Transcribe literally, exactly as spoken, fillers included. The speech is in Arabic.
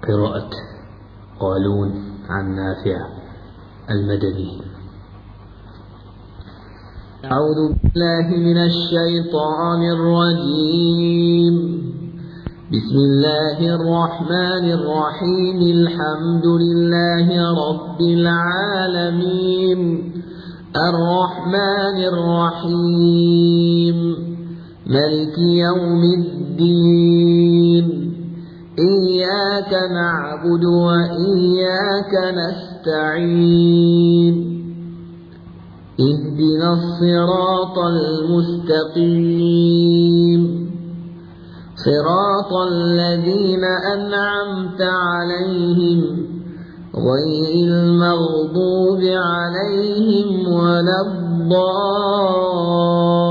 قراءة قالون عن نافع المدني. أعوذ بالله من الشيطان الرجيم. بسم الله الرحمن الرحيم. الحمد لله رب العالمين الرحمن الرحيم ملك يوم الدين. إياك نعبد وإياك نستعين. اهدنا الصراط المستقيم صراط الذين أنعمت عليهم غير المغضوب عليهم ولا الضالين.